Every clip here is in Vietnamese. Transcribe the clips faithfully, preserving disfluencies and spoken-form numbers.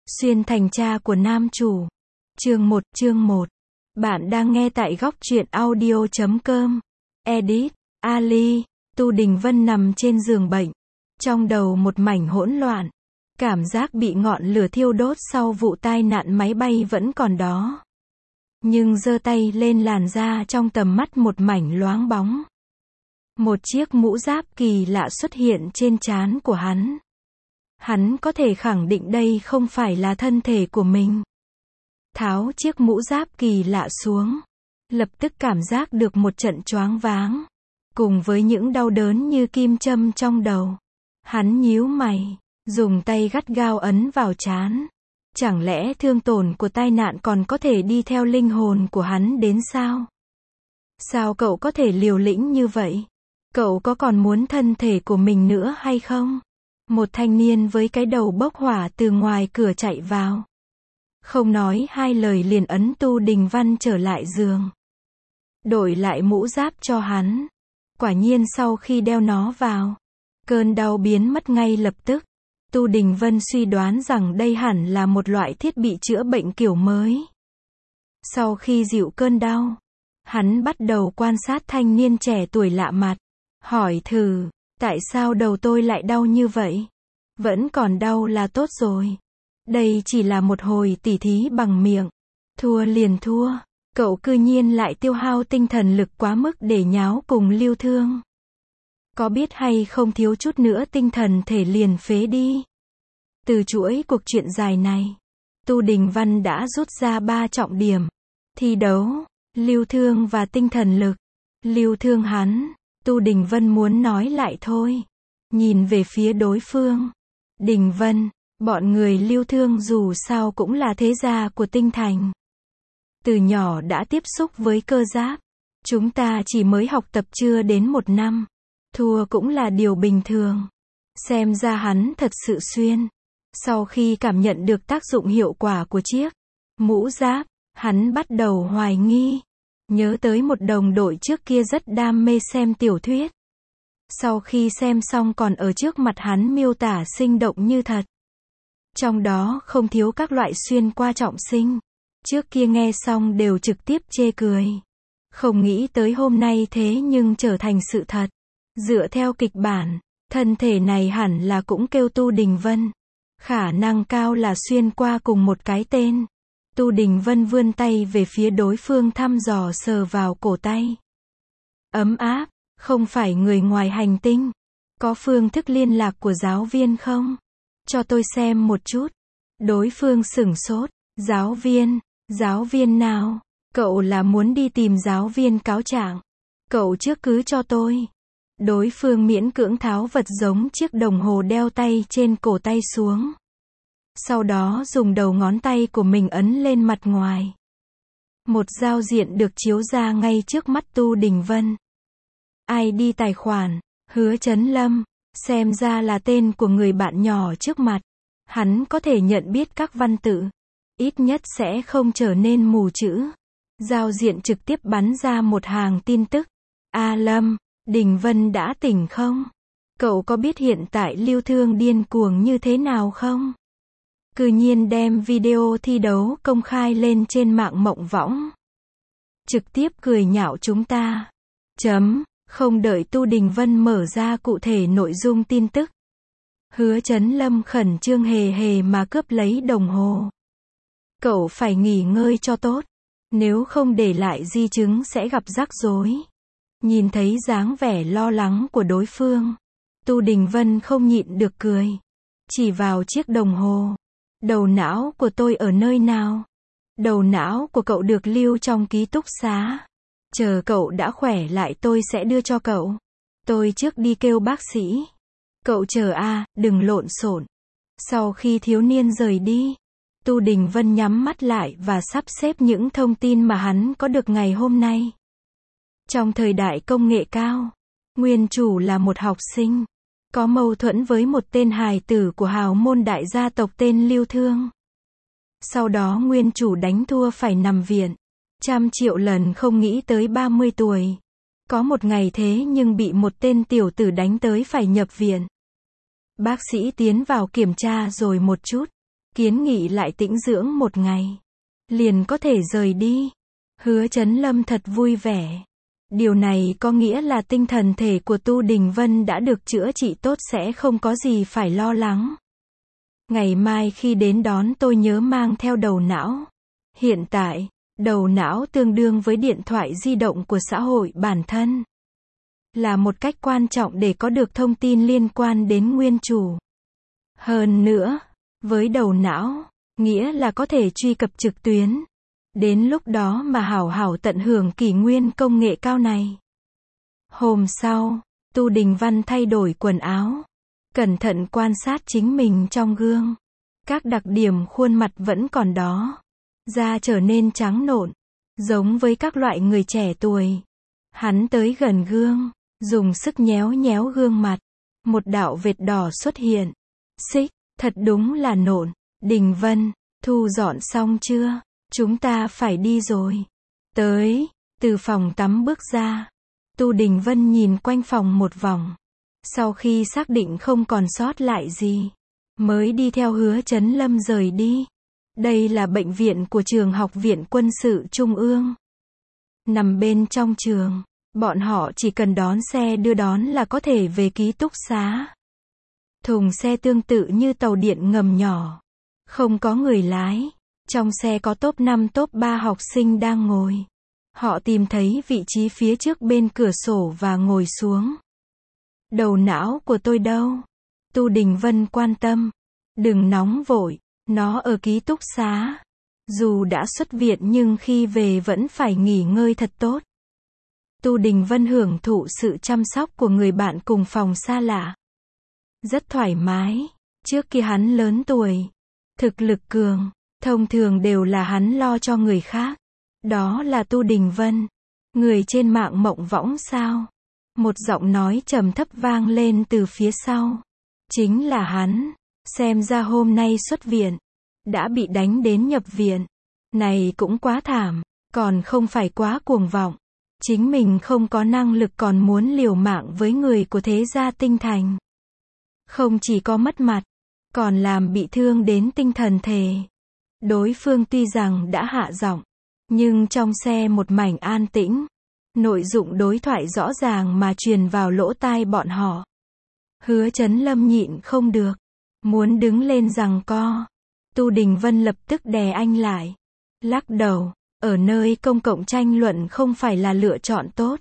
Xuyên thành cha của nam chủ. Chương một, chương một. Bạn đang nghe tại góc truyện audio chấm com. Edit, Ali, Tu Đình Vân nằm trên giường bệnh. Trong đầu một mảnh hỗn loạn. Cảm giác bị ngọn lửa thiêu đốt sau vụ tai nạn máy bay vẫn còn đó. Nhưng giơ tay lên làn da trong tầm mắt một mảnh loáng bóng. Một chiếc mũ giáp kỳ lạ xuất hiện trên trán của hắn. Hắn có thể khẳng định đây không phải là thân thể của mình. Tháo chiếc mũ giáp kỳ lạ xuống. Lập tức cảm giác được một trận choáng váng. Cùng với những đau đớn như kim châm trong đầu. Hắn nhíu mày, dùng tay gắt gao ấn vào trán. Chẳng lẽ thương tổn của tai nạn còn có thể đi theo linh hồn của hắn đến sao? Sao cậu có thể liều lĩnh như vậy? Cậu có còn muốn thân thể của mình nữa hay không? Một thanh niên với cái đầu bốc hỏa từ ngoài cửa chạy vào. Không nói hai lời liền ấn Tu Đình Văn trở lại giường. Đổi lại mũ giáp cho hắn. Quả nhiên sau khi đeo nó vào, cơn đau biến mất ngay lập tức. Tu Đình Vân suy đoán rằng đây hẳn là một loại thiết bị chữa bệnh kiểu mới. Sau khi dịu cơn đau, hắn bắt đầu quan sát thanh niên trẻ tuổi lạ mặt. Hỏi thử, tại sao đầu tôi lại đau như vậy? Vẫn còn đau là tốt rồi. Đây chỉ là một hồi tỉ thí bằng miệng. Thua liền thua. Cậu cư nhiên lại tiêu hao tinh thần lực quá mức để nháo cùng Lưu Thương. Có biết hay không thiếu chút nữa tinh thần thể liền phế đi. Từ chuỗi cuộc chuyện dài này, Tu Đình Văn đã rút ra ba trọng điểm. Thi đấu, Lưu Thương và tinh thần lực. Lưu Thương hắn, Tu Đình Vân muốn nói lại thôi. Nhìn về phía đối phương. Đình Vân, bọn người Lưu Thương dù sao cũng là thế gia của Tinh Thành. Từ nhỏ đã tiếp xúc với cơ giáp. Chúng ta chỉ mới học tập chưa đến một năm. Thua cũng là điều bình thường. Xem ra hắn thật sự xuyên. Sau khi cảm nhận được tác dụng hiệu quả của chiếc mũ giáp, hắn bắt đầu hoài nghi. Nhớ tới một đồng đội trước kia rất đam mê xem tiểu thuyết. Sau khi xem xong còn ở trước mặt hắn miêu tả sinh động như thật. Trong đó không thiếu các loại xuyên qua trọng sinh. Trước kia nghe xong đều trực tiếp chê cười. Không nghĩ tới hôm nay thế nhưng trở thành sự thật. Dựa theo kịch bản, thân thể này hẳn là cũng kêu Tu Đình Vân. Khả năng cao là xuyên qua cùng một cái tên. Tu Đình Vân vươn tay về phía đối phương thăm dò sờ vào cổ tay. Ấm áp, không phải người ngoài hành tinh. Có phương thức liên lạc của giáo viên không? Cho tôi xem một chút. Đối phương sửng sốt. Giáo viên, giáo viên nào? Cậu là muốn đi tìm giáo viên cáo trạng? Cậu trước cứ cho tôi. Đối phương miễn cưỡng tháo vật giống chiếc đồng hồ đeo tay trên cổ tay xuống. Sau đó dùng đầu ngón tay của mình ấn lên mặt ngoài. Một giao diện được chiếu ra ngay trước mắt Tu Đình Vân. i đê tài khoản, Hứa Chấn Lâm, xem ra là tên của người bạn nhỏ trước mặt. Hắn có thể nhận biết các văn tự. Ít nhất sẽ không trở nên mù chữ. Giao diện trực tiếp bắn ra một hàng tin tức. A Lâm, Đình Vân đã tỉnh không? Cậu có biết hiện tại Lưu Thương điên cuồng như thế nào không? Cư nhiên đem video thi đấu công khai lên trên mạng mộng võng. Trực tiếp cười nhạo chúng ta. Chấm, không đợi Tu Đình Vân mở ra cụ thể nội dung tin tức. Hứa Chấn Lâm khẩn trương hề hề mà cướp lấy đồng hồ. Cậu phải nghỉ ngơi cho tốt. Nếu không để lại di chứng sẽ gặp rắc rối. Nhìn thấy dáng vẻ lo lắng của đối phương. Tu Đình Vân không nhịn được cười. Chỉ vào chiếc đồng hồ. Đầu não của tôi ở nơi nào? Đầu não của cậu được lưu trong ký túc xá. Chờ cậu đã khỏe lại tôi sẽ đưa cho cậu. Tôi trước đi kêu bác sĩ. Cậu chờ a, đừng lộn xộn. Sau khi thiếu niên rời đi, Tu Đình Vân nhắm mắt lại và sắp xếp những thông tin mà hắn có được ngày hôm nay. Trong thời đại công nghệ cao, nguyên chủ là một học sinh. Có mâu thuẫn với một tên hài tử của hào môn đại gia tộc tên Lưu Thương. Sau đó nguyên chủ đánh thua phải nằm viện. Trăm triệu lần không nghĩ tới ba mươi tuổi. Có một ngày thế nhưng bị một tên tiểu tử đánh tới phải nhập viện. Bác sĩ tiến vào kiểm tra rồi một chút. kiến nghị lại tĩnh dưỡng một ngày. Liền có thể rời đi. Hứa Chấn Lâm thật vui vẻ. Điều này có nghĩa là tinh thần thể của Tu Đình Vân đã được chữa trị tốt, sẽ không có gì phải lo lắng. Ngày mai khi đến đón tôi nhớ mang theo đầu não. Hiện tại, đầu não tương đương với điện thoại di động của xã hội bản thân. Là một cách quan trọng để có được thông tin liên quan đến nguyên chủ. Hơn nữa, với đầu não, nghĩa là có thể truy cập trực tuyến. Đến lúc đó mà hảo hảo tận hưởng kỷ nguyên công nghệ cao này. Hôm sau, Tu Đình Văn thay đổi quần áo. Cẩn thận quan sát chính mình trong gương. Các đặc điểm khuôn mặt vẫn còn đó. Da trở nên trắng nộn, giống với các loại người trẻ tuổi. Hắn tới gần gương, dùng sức nhéo nhéo gương mặt. Một đạo vệt đỏ xuất hiện. Xích, thật đúng là nộn. Đình Vân, thu dọn xong chưa? Chúng ta phải đi rồi. Tới, từ phòng tắm bước ra. Tu Đình Vân nhìn quanh phòng một vòng. Sau khi xác định không còn sót lại gì, mới đi theo Hứa Chấn Lâm rời đi. Đây là bệnh viện của trường Học viện Quân sự Trung ương. Nằm bên trong trường, bọn họ chỉ cần đón xe đưa đón là có thể về ký túc xá. Thùng xe tương tự như tàu điện ngầm nhỏ. Không có người lái. Trong xe có top năm top ba học sinh đang ngồi. Họ tìm thấy vị trí phía trước bên cửa sổ và ngồi xuống. Đầu não của tôi đâu? Tu Đình Vân quan tâm. Đừng nóng vội, nó ở ký túc xá. Dù đã xuất viện nhưng khi về vẫn phải nghỉ ngơi thật tốt. Tu Đình Vân hưởng thụ sự chăm sóc của người bạn cùng phòng xa lạ. Rất thoải mái. Trước kia hắn lớn tuổi, thực lực cường, thông thường đều là hắn lo cho người khác. Đó là Tu Đình Vân. Người trên mạng mộng võng sao? Một giọng nói trầm thấp vang lên từ phía sau. Chính là hắn. Xem ra hôm nay xuất viện. Đã bị đánh đến nhập viện. Này cũng quá thảm. Còn không phải quá cuồng vọng. Chính mình không có năng lực còn muốn liều mạng với người của thế gia Tinh Thành. Không chỉ có mất mặt, còn làm bị thương đến tinh thần thể. Đối phương tuy rằng đã hạ giọng, nhưng trong xe một mảnh an tĩnh. Nội dụng đối thoại rõ ràng mà truyền vào lỗ tai bọn họ. Hứa Chấn Lâm nhịn không được, muốn đứng lên giằng co. Tu Đình Vân lập tức đè anh lại. Lắc đầu, ở nơi công cộng tranh luận không phải là lựa chọn tốt.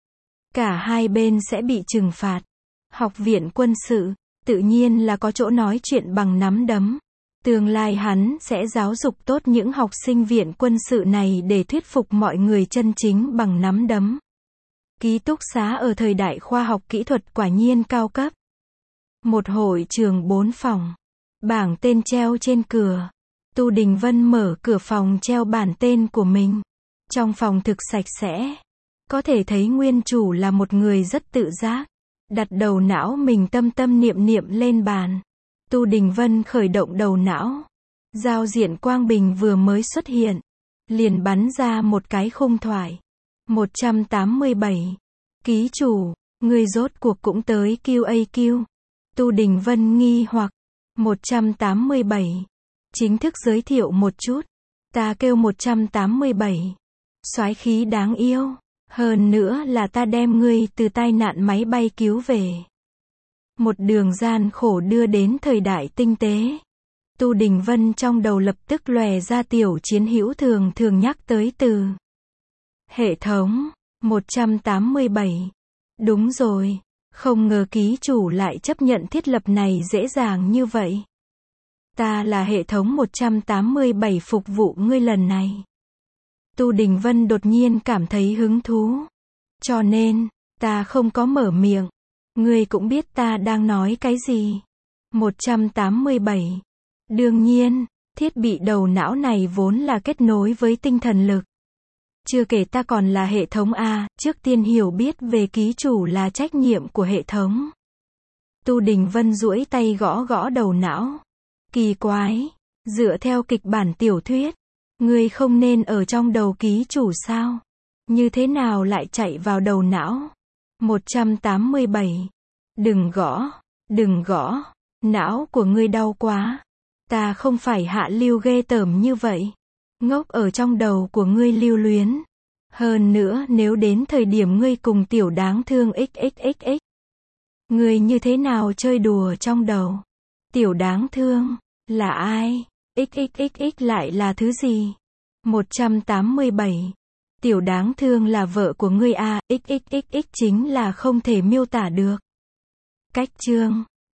Cả hai bên sẽ bị trừng phạt. Học viện quân sự, tự nhiên là có chỗ nói chuyện bằng nắm đấm. Tương lai hắn sẽ giáo dục tốt những học sinh viện quân sự này để thuyết phục mọi người chân chính bằng nắm đấm. Ký túc xá ở thời đại khoa học kỹ thuật quả nhiên cao cấp. Một hội trường bốn phòng. Bảng tên treo trên cửa. Tu Đình Vân mở cửa phòng treo bản tên của mình. Trong phòng thực sạch sẽ. Có thể thấy nguyên chủ là một người rất tự giác. Đặt đầu não mình tâm tâm niệm niệm lên bàn. Tu Đình Vân khởi động đầu não. Giao diện quang bình vừa mới xuất hiện. Liền bắn ra một cái khung thoại. một trăm tám mươi bảy. Ký chủ, người rốt cuộc cũng tới Q A Q. Tu Đình Vân nghi hoặc. một trăm tám mươi bảy. Chính thức giới thiệu một chút. Ta kêu một trăm tám mươi bảy. Soái khí đáng yêu. Hơn nữa là ta đem ngươi từ tai nạn máy bay cứu về. Một đường gian khổ đưa đến thời đại tinh tế. Tu Đình Vân trong đầu lập tức lòe ra tiểu chiến hữu thường thường nhắc tới từ. Hệ thống. một trăm tám mươi bảy. Đúng rồi. Không ngờ ký chủ lại chấp nhận thiết lập này dễ dàng như vậy. Ta là hệ thống một trăm tám mươi bảy phục vụ ngươi lần này. Tu Đình Vân đột nhiên cảm thấy hứng thú. Cho nên, ta không có mở miệng. Ngươi cũng biết ta đang nói cái gì. một trăm tám mươi bảy. Đương nhiên, thiết bị đầu não này vốn là kết nối với tinh thần lực. Chưa kể ta còn là hệ thống A, trước tiên hiểu biết về ký chủ là trách nhiệm của hệ thống. Tu Đình Vân duỗi tay gõ gõ đầu não. Kỳ quái, dựa theo kịch bản tiểu thuyết, ngươi không nên ở trong đầu ký chủ sao? Như thế nào lại chạy vào đầu não? một trăm tám mươi bảy. Đừng gõ, đừng gõ, não của ngươi đau quá. Ta không phải hạ lưu ghê tởm như vậy. Ngốc ở trong đầu của ngươi lưu luyến. Hơn nữa nếu đến thời điểm ngươi cùng tiểu đáng thương xxxx. Ngươi như thế nào chơi đùa trong đầu? Tiểu đáng thương, là ai? xxxx lại là thứ gì? một trăm tám mươi bảy. Tiểu đáng thương là vợ của ngươi à, xxxx chính là không thể miêu tả được. Cách chương.